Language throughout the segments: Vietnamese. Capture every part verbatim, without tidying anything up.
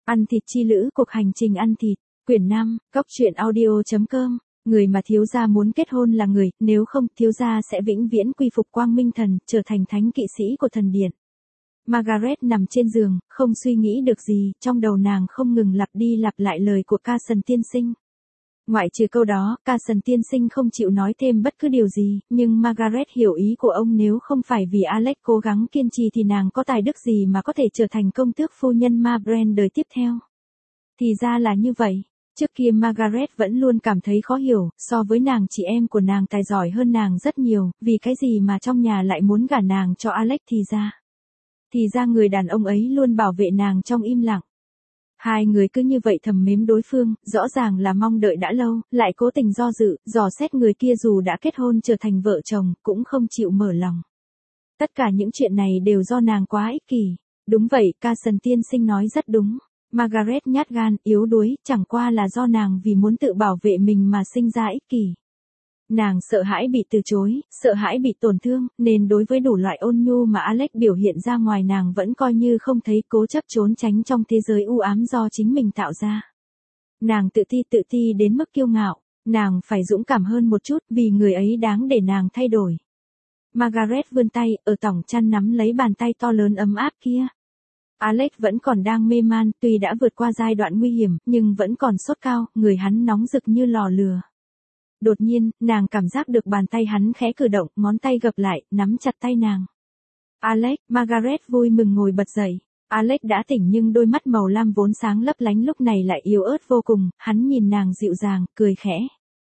Ăn thịt chi lữ, cuộc hành trình ăn thịt, quyển năm, góc truyện audio chấm com. Người mà thiếu gia muốn kết hôn là người, nếu không, thiếu gia sẽ vĩnh viễn quy phục quang minh thần, trở thành thánh kỵ sĩ của thần điện. Margaret nằm trên giường, không suy nghĩ được gì, trong đầu nàng không ngừng lặp đi lặp lại lời của Carson tiên sinh. Ngoại trừ câu đó, Carson tiên sinh không chịu nói thêm bất cứ điều gì, nhưng Margaret hiểu ý của ông, nếu không phải vì Alex cố gắng kiên trì thì nàng có tài đức gì mà có thể trở thành công tước phu nhân Ma Brand đời tiếp theo. Thì ra là như vậy. Trước kia Margaret vẫn luôn cảm thấy khó hiểu, so với nàng chị em của nàng tài giỏi hơn nàng rất nhiều, vì cái gì mà trong nhà lại muốn gả nàng cho Alex thì ra. Thì ra người đàn ông ấy luôn bảo vệ nàng trong im lặng. Hai người cứ như vậy thầm mến đối phương, rõ ràng là mong đợi đã lâu, lại cố tình do dự, dò xét người kia dù đã kết hôn trở thành vợ chồng, cũng không chịu mở lòng. Tất cả những chuyện này đều do nàng quá ích kỷ. Đúng vậy, Carson tiên sinh nói rất đúng. Margaret nhát gan, yếu đuối, chẳng qua là do nàng vì muốn tự bảo vệ mình mà sinh ra ích kỷ. Nàng sợ hãi bị từ chối, sợ hãi bị tổn thương, nên đối với đủ loại ôn nhu mà Alex biểu hiện ra ngoài nàng vẫn coi như không thấy, cố chấp trốn tránh trong thế giới u ám do chính mình tạo ra. Nàng tự ti tự ti đến mức kiêu ngạo, nàng phải dũng cảm hơn một chút vì người ấy đáng để nàng thay đổi. Margaret vươn tay, ở tỏng chăn nắm lấy bàn tay to lớn ấm áp kia. Alex vẫn còn đang mê man, tuy đã vượt qua giai đoạn nguy hiểm, nhưng vẫn còn sốt cao, người hắn nóng rực như lò lửa. Đột nhiên, nàng cảm giác được bàn tay hắn khẽ cử động, ngón tay gập lại, nắm chặt tay nàng. Alex, Margaret vui mừng ngồi bật dậy. Alex đã tỉnh nhưng đôi mắt màu lam vốn sáng lấp lánh lúc này lại yếu ớt vô cùng, hắn nhìn nàng dịu dàng, cười khẽ.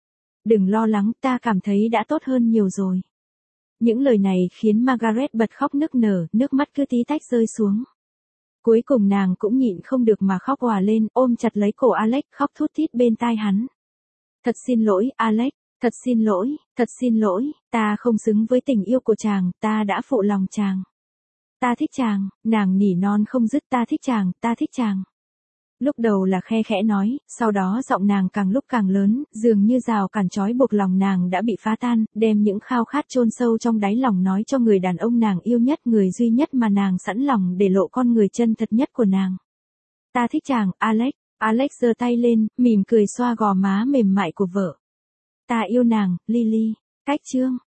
Đừng lo lắng, ta cảm thấy đã tốt hơn nhiều rồi. Những lời này khiến Margaret bật khóc nức nở, nước mắt cứ tí tách rơi xuống. Cuối cùng nàng cũng nhịn không được mà khóc òa lên, ôm chặt lấy cổ Alex, khóc thút thít bên tai hắn. Thật xin lỗi, Alex, thật xin lỗi, thật xin lỗi, ta không xứng với tình yêu của chàng, ta đã phụ lòng chàng. Ta thích chàng, nàng nỉ non không dứt, ta thích chàng, ta thích chàng. Lúc đầu là khe khẽ nói, sau đó giọng nàng càng lúc càng lớn, dường như rào cản trói buộc lòng nàng đã bị phá tan, đem những khao khát chôn sâu trong đáy lòng nói cho người đàn ông nàng yêu nhất, người duy nhất mà nàng sẵn lòng để lộ con người chân thật nhất của nàng. Ta thích chàng, Alex. Alex giơ tay lên, mỉm cười xoa gò má mềm mại của vợ. Ta yêu nàng, Lily. Cách chương.